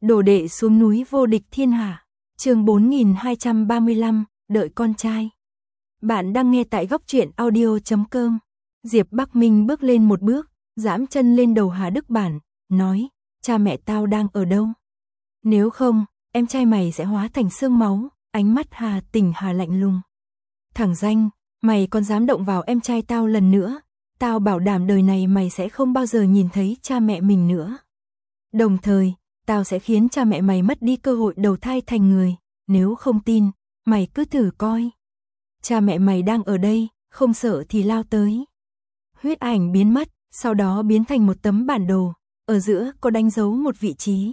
Đồ đệ xuống núi vô địch thiên hạ. Chương 4235, đợi con trai. Bạn đang nghe tại góc truyện audio.com. Diệp Bắc Minh bước lên một bước, giẫm chân lên đầu Hà Đức Bản, nói: "Cha mẹ tao đang ở đâu? Nếu không, em trai mày sẽ hóa thành xương máu." Ánh mắt Hà Tỉnh Hà lạnh lùng. "Thằng danh, mày còn dám động vào em trai tao lần nữa, tao bảo đảm đời này mày sẽ không bao giờ nhìn thấy cha mẹ mình nữa. Đồng thời, tao sẽ khiến cha mẹ mày mất đi cơ hội đầu thai thành người, nếu không tin, mày cứ thử coi. Cha mẹ mày đang ở đây, không sợ thì lao tới." Huyết ảnh biến mất, sau đó biến thành một tấm bản đồ, ở giữa có đánh dấu một vị trí.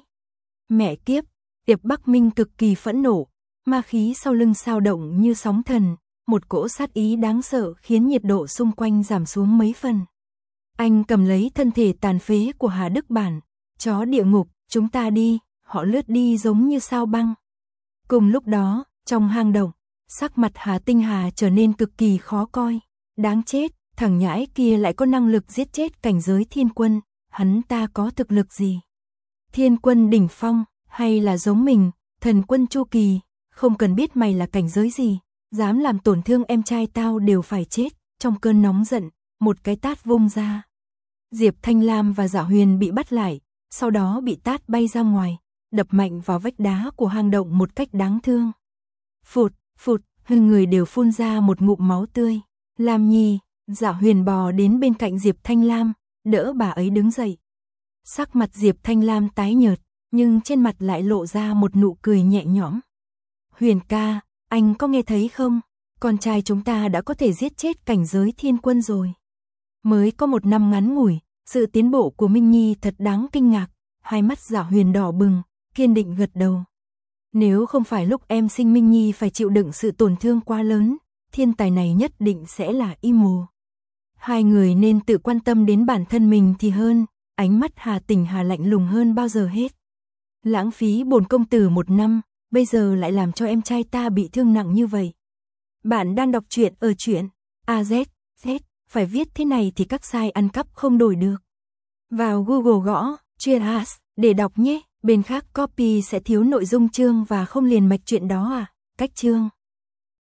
Mẹ kiếp, Diệp Bắc Minh cực kỳ phẫn nộ, ma khí sau lưng xao động như sóng thần, một cỗ sát ý đáng sợ khiến nhiệt độ xung quanh giảm xuống mấy phần. Anh cầm lấy thân thể tàn phế của Hà Đức Bản, "Chó địa ngục, chúng ta đi." Họ lướt đi giống như sao băng. Cùng lúc đó, trong hang động, sắc mặt Hà Tinh Hà trở nên cực kỳ khó coi. Đáng chết, thằng nhãi kia lại có năng lực giết chết cảnh giới thiên quân, hắn ta có thực lực gì? Thiên quân đỉnh phong, hay là giống mình, thần quân chu kỳ, không cần biết mày là cảnh giới gì, dám làm tổn thương em trai tao đều phải chết. Trong cơn nóng giận, một cái tát vung ra. Diệp Thanh Lam và Dạ Huyền bị bắt lại, sau đó bị tát bay ra ngoài, đập mạnh vào vách đá của hang động một cách đáng thương. Phụt, phụt, hơn người đều phun ra một ngụm máu tươi. Lam Nhi, Dạ Huyền bò đến bên cạnh Diệp Thanh Lam, đỡ bà ấy đứng dậy. Sắc mặt Diệp Thanh Lam tái nhợt, nhưng trên mặt lại lộ ra một nụ cười nhẹ nhõm. "Huyền ca, anh có nghe thấy không? Con trai chúng ta đã có thể giết chết cảnh giới thiên quân rồi. Mới có 1 năm ngắn ngủi, sự tiến bộ của Minh Nhi thật đáng kinh ngạc." Hai mắt Dạ Huyền đỏ bừng, kiên định gật đầu. "Nếu không phải lúc em sinh Minh Nhi phải chịu đựng sự tổn thương quá lớn, thiên tài này nhất định sẽ là y mù. Hai người nên tự quan tâm đến bản thân mình thì hơn." Ánh mắt Hà Tỉnh Hà lạnh lùng hơn bao giờ hết. "Lãng phí bổn công tử 1 năm, bây giờ lại làm cho em trai ta bị thương nặng như vậy." Bạn đang đọc truyện ở truyện AZ, phải viết thế này thì các site ăn cắp không đổi được. Vào Google gõ truyện AZ để đọc nhé, bên khác copy sẽ thiếu nội dung chương và không liền mạch truyện đó à. Cách chương